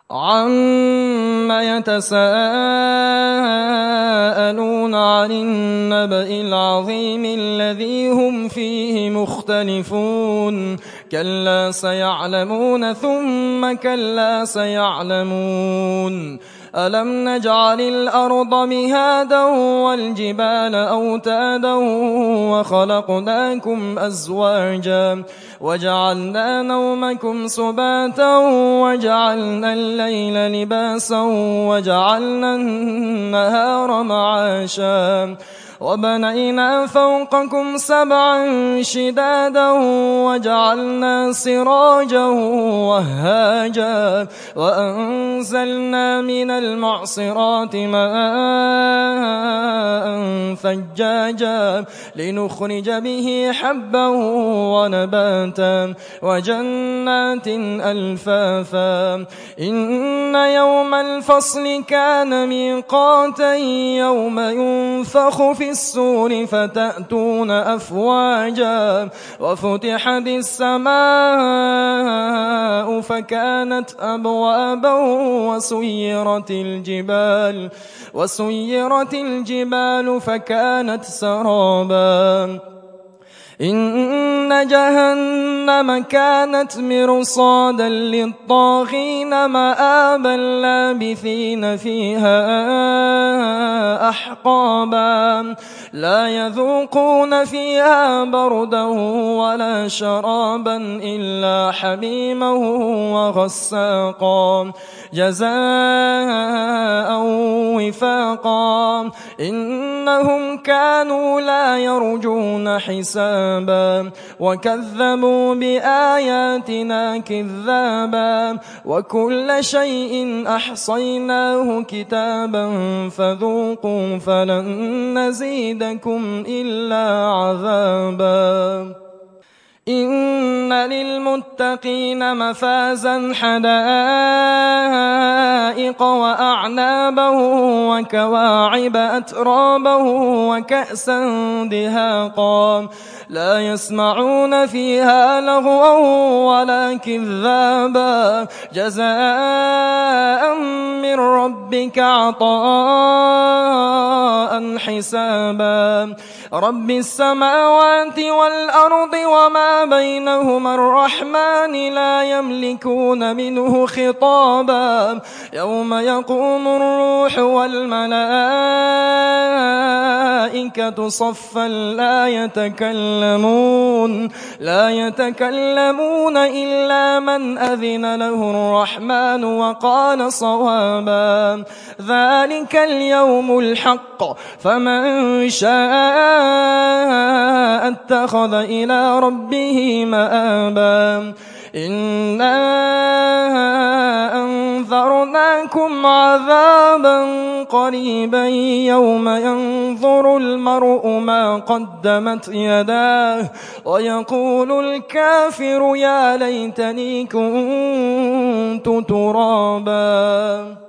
عَمَّ يَتَسَاءَلُونَ عَنِ النَّبَإِ الْعَظِيمِ الَّذِي هُمْ فِيهِ مُخْتَلِفُونَ كَلَّا سَيَعْلَمُونَ ثُمَّ كَلَّا سَيَعْلَمُونَ أَلَمْ نَجْعَلِ الْأَرْضَ مِهَادًا وَالْجِبَالَ أَوْتَادًا وَخَلَقْنَاكُمْ أَزْوَاجًا وَجَعَلْنَا نَوْمَكُمْ سُبَاتًا وَجَعَلْنَا اللَّيْلَ لِبَاسًا وَجَعَلْنَا النَّهَارَ مَعَاشًا وَبَنَيْنَا فَوْقَكُمْ سَبْعًا شِدَادًا وَجَعَلْنَا سِرَاجًا وَهَّاجًا وَأَنزَلْنَا مِنَ الْمُعْصِرَاتِ مَاءً ثَجَّاجًا لِنُخْرِجَ بِهِ حَبًّا وَنَبَاتًا وَجَنَّاتٍ أَلْفَافًا إِنَّ يَوْمَ الْفَصْلِ كَانَ مِيقَاتًا يَوْمَ يُنفَخُ فِي الصُّورِ فَتَأْتُونَ أَفْوَاجًا وَفُتِحَتِ السَّمَاءُ فَكَانَتْ أَبْوَابًا وَسُيِّرَتِ الْجِبَالُ فَكَانَتْ سَرَابًا إِنَّ جَهَنَّمَ كَانَتْ مِرْصَادًا لِّلطَّاغِينَ مَآبًا لَّابِثِينَ فِيهَا أَحْقَابًا لَّا يَذُوقُونَ فِيهَا بَرْدًا وَلَا شَرَابًا إِلَّا حَمِيمًا وَغَسَّاقًا جَزَاءً وِفَاقًا إِنَّهُمْ كَانُوا لَا يَرْجُونَ حِسَابًا وَكَذَّبُوا بِآيَاتِنَا كِذَّابًا وَكُلَّ شَيْءٍ أَحْصَيْنَاهُ كِتَابًا فَذُوقُوا فَلَن نَّزِيدَكُمْ إِلَّا عَذَابًا إِنَّ لِلْمُتَّقِينَ مَفَازًا حَدَائِقَ وَأَعْنَابًا وَكَوَاعِبَ أَتْرَابًا وَكَأْسًا دِهَاقًا لَّا يَسْمَعُونَ فِيهَا لَغْوًا وَلَا كِذَّابًا جَزَاءً مِّن رَّبِّكَ عَطَاءً حِسَابًا رَبِّ السَّمَاوَاتِ وَالْأَرْضِ وَمَا بَيْنَهُمَا الرَّحْمَٰنِ لَا يَمْلِكُونَ مِنْهُ خِطَابًا يَوْمَ يَقُومُ الرُّوحُ وَالْمَلَائِكَةُ صَفًّا لا يتكلمون إلا من أذن له الرحمن وقال صوابا ذلك اليوم الحق فمن شاء اتخذ إلى ربه مآبا إنا أنذرناكم عذابا قريبا يوم ينظر المرء ما قدمت يداه ويقول الكافر يا ليتني كنت ترابا